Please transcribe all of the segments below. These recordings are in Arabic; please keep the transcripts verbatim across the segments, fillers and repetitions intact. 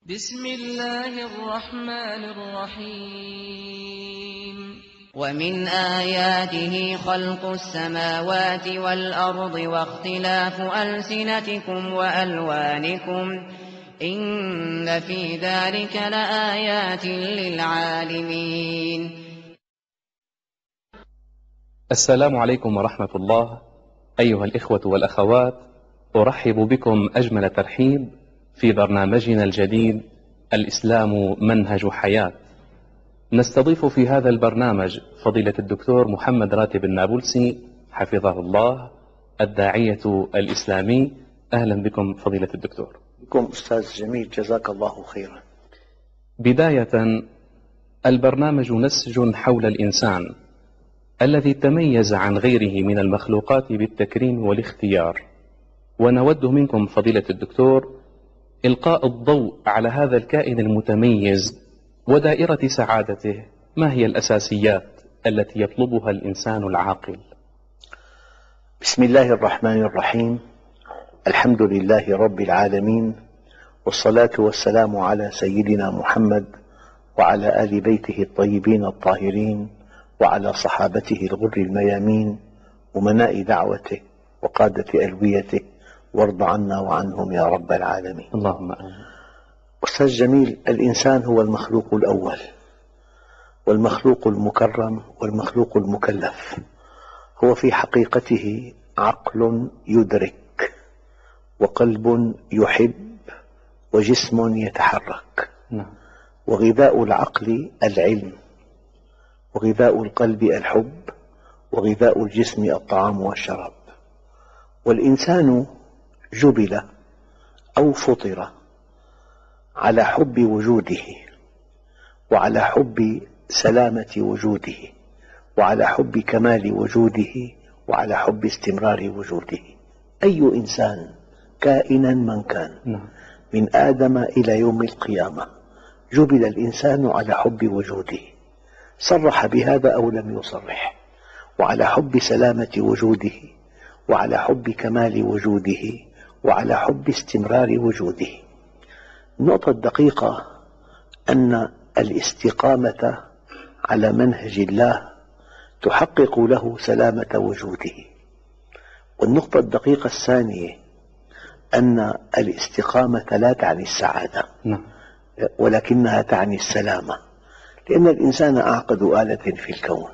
بسم الله الرحمن الرحيم ومن آياته خلق السماوات والأرض واختلاف ألسنتكم وألوانكم إن في ذلك لآيات للعالمين. السلام عليكم ورحمة الله. أيها الإخوة والأخوات، أرحب بكم أجمل ترحيب في برنامجنا الجديد الإسلام منهج حياة. نستضيف في هذا البرنامج فضيلة الدكتور محمد راتب النابلسي حفظه الله، الداعية الإسلامي. أهلا بكم فضيلة الدكتور. بكم أستاذ جميل، جزاك الله خيرا. بداية، البرنامج نسج حول الإنسان الذي تميز عن غيره من المخلوقات بالتكريم والاختيار، ونود منكم فضيلة الدكتور إلقاء الضوء على هذا الكائن المتميز ودائرة سعادته. ما هي الأساسيات التي يطلبها الإنسان العاقل؟ بسم الله الرحمن الرحيم. الحمد لله رب العالمين، والصلاة والسلام على سيدنا محمد وعلى آل بيته الطيبين الطاهرين وعلى صحابته الغر الميامين أمناء دعوته وقادة ألويته، وارض عنا وعنهم يا رب العالمين. اللهم آمين. أستاذ جميل، الإنسان هو المخلوق الأول والمخلوق المكرم والمخلوق المكلف. هو في حقيقته عقل يدرك وقلب يحب وجسم يتحرك. نعم. وغذاء العقل العلم، وغذاء القلب الحب، وغذاء الجسم الطعام والشراب. والإنسان جبل أو فطر على حب وجوده، وعلى حب سلامة وجوده، وعلى حب كمال وجوده، وعلى حب استمرار وجوده. أي إنسان كائنا من كان، من آدم إلى يوم القيامة، جبل الإنسان على حب وجوده، صرح بهذا أو لم يصرح، وعلى حب سلامة وجوده، وعلى حب كمال وجوده، وعلى حب استمرار وجوده. النقطة الدقيقة أن الاستقامة على منهج الله تحقق له سلامة وجوده. والنقطة الدقيقة الثانية أن الاستقامة لا تعني السعادة، ولكنها تعني السلامة، لأن الإنسان أعقد آلة في الكون،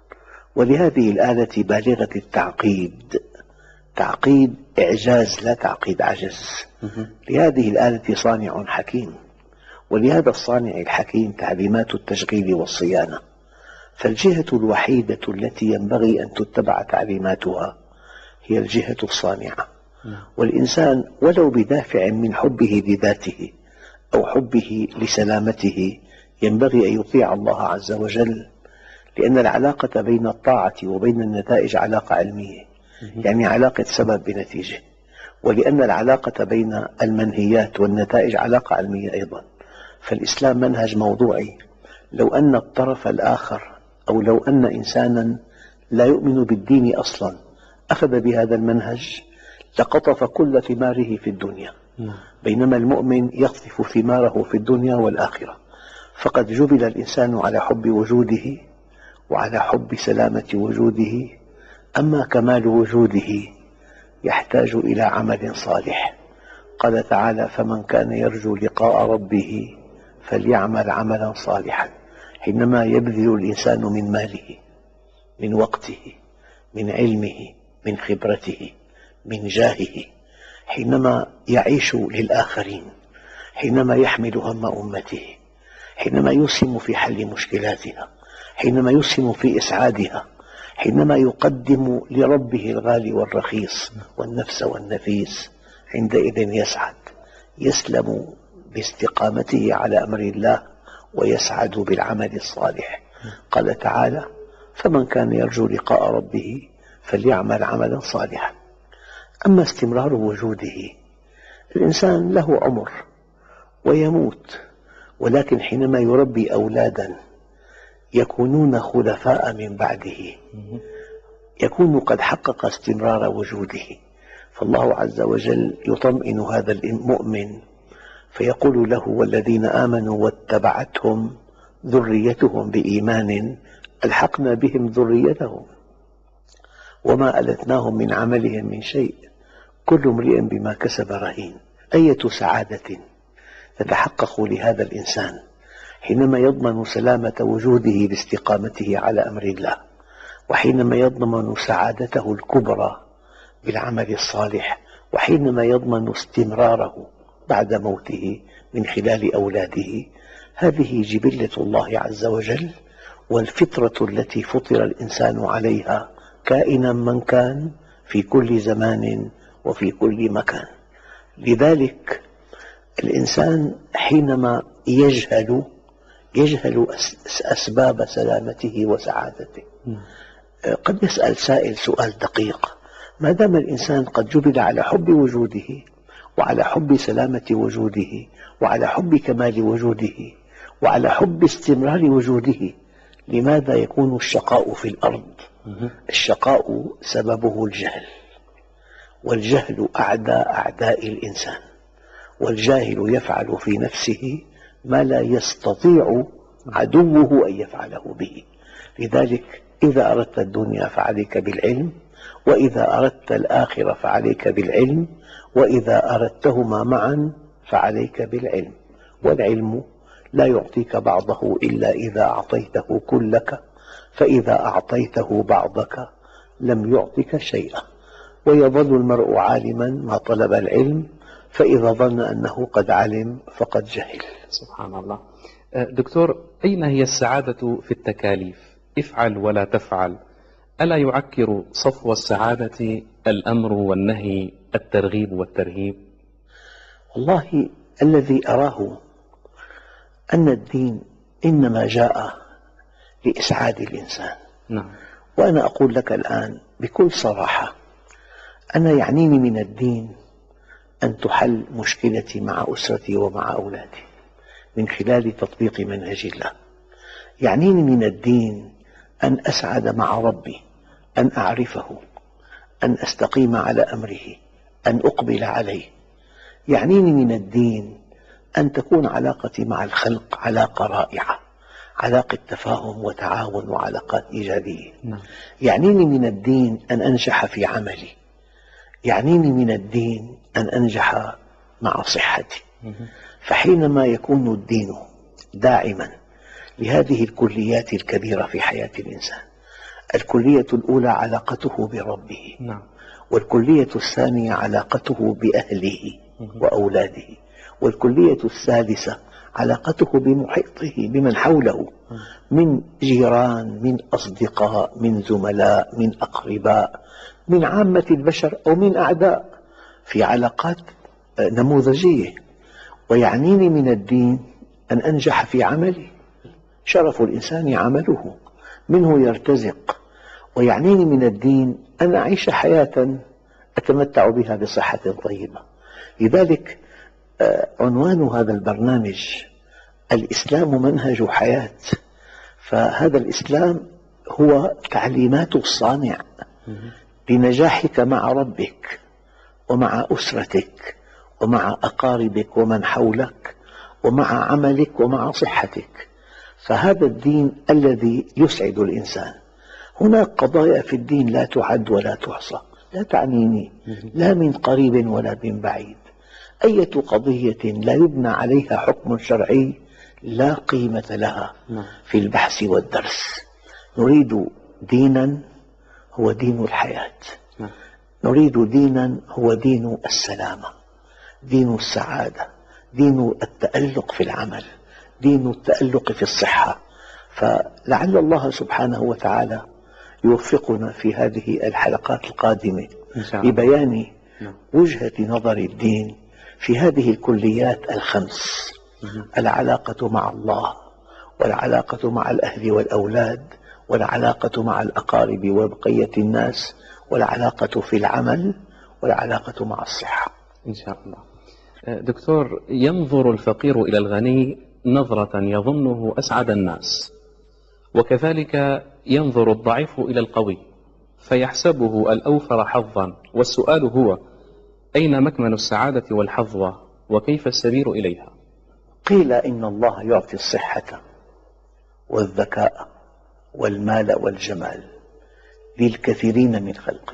ولهذه الآلة بالغة التعقيد، تعقيد إعجاز لا تعقيد عجز. لهذه الآلة صانع حكيم، ولهذا الصانع الحكيم تعليمات التشغيل والصيانة. فالجهة الوحيدة التي ينبغي أن تتبع تعليماتها هي الجهة الصانعة. والإنسان ولو بدافع من حبه لذاته أو حبه لسلامته ينبغي أن يطيع الله عز وجل، لأن العلاقة بين الطاعة وبين النتائج علاقة علمية، يعني علاقة سبب بنتيجة. ولأن العلاقة بين المنهيات والنتائج علاقة علمية أيضا. فالإسلام منهج موضوعي. لو أن الطرف الآخر أو لو أن إنسانا لا يؤمن بالدين أصلا أخذ بهذا المنهج لقطف كل ثماره في الدنيا، بينما المؤمن يقطف ثماره في الدنيا والآخرة. فقد جبل الإنسان على حب وجوده وعلى حب سلامة وجوده. أما كمال وجوده يحتاج إلى عمل صالح. قال تعالى: فمن كان يرجو لقاء ربه فليعمل عملا صالحا. حينما يبذل الإنسان من ماله، من وقته، من علمه، من خبرته، من جاهه، حينما يعيش للآخرين، حينما يحمل هم أمته، حينما يسهم في حل مشكلاتها، حينما يسهم في إسعادها، حينما يقدم لربه الغالي والرخيص والنفس والنفيس، عندئذ يسعد، يسلم باستقامته على أمر الله ويسعد بالعمل الصالح. قال تعالى: فمن كان يرجو لقاء ربه فليعمل عملا صالحا. أما استمرار وجوده، الإنسان له عمر ويموت، ولكن حينما يربي أولادا يكونون خلفاء من بعده يكون قد حقق استمرار وجوده. فالله عز وجل يطمئن هذا المؤمن فيقول له: والذين آمنوا واتبعتهم ذريتهم بإيمان ألحقنا بهم ذريتهم وما ألتناهم من عملهم من شيء كل امرئ بما كسب رهين. أية سعادة تتحقق لهذا الإنسان حينما يضمن سلامة وجوده باستقامته على أمر الله، وحينما يضمن سعادته الكبرى بالعمل الصالح، وحينما يضمن استمراره بعد موته من خلال أولاده. هذه جبلة الله عز وجل والفطرة التي فطر الإنسان عليها كائنا من كان في كل زمان وفي كل مكان. لذلك الإنسان حينما يجهل يجهل أسباب سلامته وسعادته قد يسأل سائل سؤال دقيق: ما دام الإنسان قد جبل على حب وجوده وعلى حب سلامة وجوده وعلى حب كمال وجوده وعلى حب استمرار وجوده، لماذا يكون الشقاء في الأرض؟ الشقاء سببه الجهل، والجهل أعدى أعداء الإنسان، والجاهل يفعل في نفسه ما لا يستطيع عدوه أن يفعله به. لذلك إذا أردت الدنيا فعليك بالعلم، وإذا أردت الآخرة فعليك بالعلم، وإذا أردتهما معا فعليك بالعلم. والعلم لا يعطيك بعضه إلا إذا أعطيته كلك، فإذا أعطيته بعضك لم يعطك شيئا. ويظل المرء عالما ما طلب العلم، فإذا ظن أنه قد علم فقد جهل. سبحان الله. دكتور، أين هي السعادة في التكاليف؟ افعل ولا تفعل. ألا يعكر صفو السعادة الأمر والنهي، الترغيب والترهيب؟ والله الذي أراه أن الدين إنما جاء لإسعاد الإنسان. نعم. وأنا أقول لك الآن بكل صراحة، أنا يعنيني من الدين أن تحل مشكلتي مع أسرتي ومع أولادي من خلال تطبيق منهج الله. يعنيني من الدين أن أسعد مع ربي، أن أعرفه، أن أستقيم على أمره، أن أقبل عليه. يعنيني من الدين أن تكون علاقتي مع الخلق علاقة رائعة، علاقة تفاهم وتعاون وعلاقات إيجابية. نعم. يعنيني من الدين أن أنجح في عملي، يعنيني من الدين أن أنجح مع صحتي. فحينما يكون الدين داعما لهذه الكليات الكبيرة في حياة الإنسان، الكلية الأولى علاقته بربه، نعم. والكلية الثانية علاقته بأهله وأولاده، والكلية الثالثة علاقته بمحيطه بمن حوله من جيران، من أصدقاء، من زملاء، من أقرباء، من عامة البشر أو من أعداء، في علاقات نموذجية. ويعنيني من الدين أن أنجح في عملي، شرف الإنسان عمله، منه يرتزق. ويعنيني من الدين أن أعيش حياة أتمتع بها بصحة طيبة. لذلك عنوان هذا البرنامج الإسلام منهج حياة، فهذا الإسلام هو تعليمات الصانع لنجاحك مع ربك ومع أسرتك ومع أقاربك ومن حولك ومع عملك ومع صحتك. فهذا الدين الذي يسعد الإنسان. هناك قضايا في الدين لا تعد ولا تحصى، لا تعنيني لا من قريب ولا من بعيد. أية قضية لا يبنى عليها حكم شرعي لا قيمة لها في البحث والدرس. نريد دينا هو دين الحياة، نريد دينا هو دين السلامة، دين السعادة، دين التألق في العمل، دين التألق في الصحة. فلعل الله سبحانه وتعالى يوفقنا في هذه الحلقات القادمة لبيان وجهة نظر الدين في هذه الكليات الخمس: العلاقة مع الله، والعلاقة مع الأهل والأولاد، والعلاقة مع الأقارب وبقية الناس، والعلاقة في العمل، والعلاقة مع الصحة. إن شاء الله. دكتور، ينظر الفقير إلى الغني نظرة يظنه أسعد الناس، وكذلك ينظر الضعيف إلى القوي فيحسبه الأوفر حظا. والسؤال هو: أين مكمن السعادة والحظوة؟ وكيف السبيل إليها؟ قيل إن الله يعطي الصحة والذكاء والمال والجمال للكثيرين من خلقه،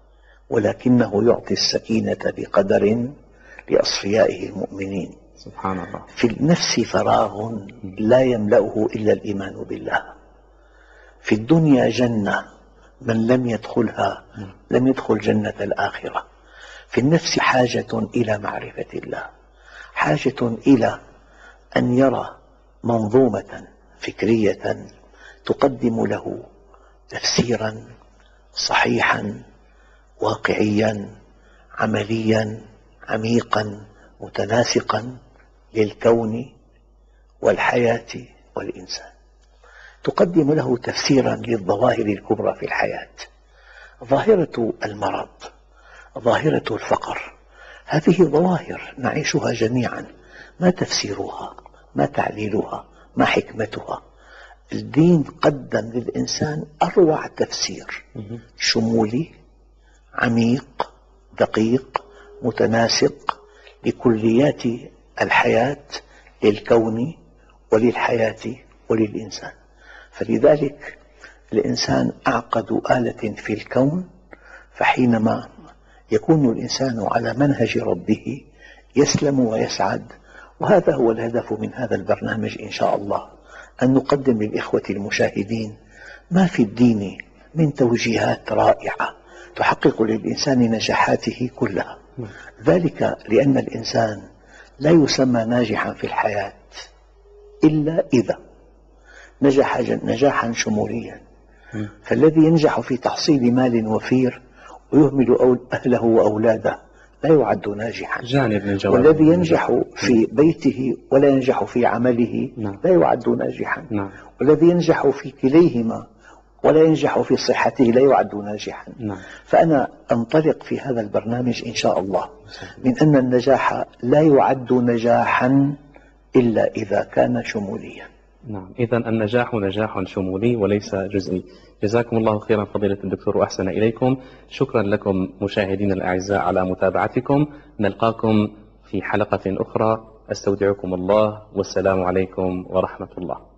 ولكنه يعطي السكينة بقدر لأصفيائه المؤمنين. سبحان الله. في النفس فراغ لا يملأه إلا الإيمان بالله. في الدنيا جنة، من لم يدخلها لم يدخل جنة الآخرة. في النفس حاجة إلى معرفة الله، حاجة إلى أن يرى منظومة فكرية تقدم له تفسيرا صحيحا واقعيا عمليا عميقا متناسقا للكون والحياة والإنسان، تقدم له تفسيرا للظواهر الكبرى في الحياة. ظاهرة المرض، ظاهرة الفقر، هذه ظواهر نعيشها جميعا، ما تفسيرها؟ ما تعليلها؟ ما حكمتها؟ الدين قدم للإنسان أروع تفسير، شمولي عميق دقيق متناسق لكليات الحياة للكون وللحياة وللإنسان. فلذلك الإنسان أعقد آلة في الكون، فحينما يكون الإنسان على منهج ربه يسلم ويسعد. وهذا هو الهدف من هذا البرنامج إن شاء الله، أن نقدم للإخوة المشاهدين ما في الدين من توجيهات رائعة تحقق للإنسان نجاحاته كلها. ذلك لأن الإنسان لا يسمى ناجحا في الحياة إلا إذا نجح نجاحا شموليا. فالذي ينجح في تحصيل مال وفير ويهمل أهله وأولاده لا يعد ناجحا. جانب من جوانب. والذي ينجح في بيته ولا ينجح في عمله لا يعد ناجحا. نعم. والذي ينجح في كليهما ولا ينجح في صحته لا يعد ناجحا. نعم. فأنا أنطلق في هذا البرنامج إن شاء الله من أن النجاح لا يعد نجاحا إلا إذا كان شموليا. نعم، إذا النجاح نجاح شمولي وليس جزئي. جزاكم الله خيرا فضيلة الدكتور وأحسن إليكم. شكرا لكم مشاهدينا الأعزاء على متابعتكم. نلقاكم في حلقة أخرى. أستودعكم الله والسلام عليكم ورحمة الله.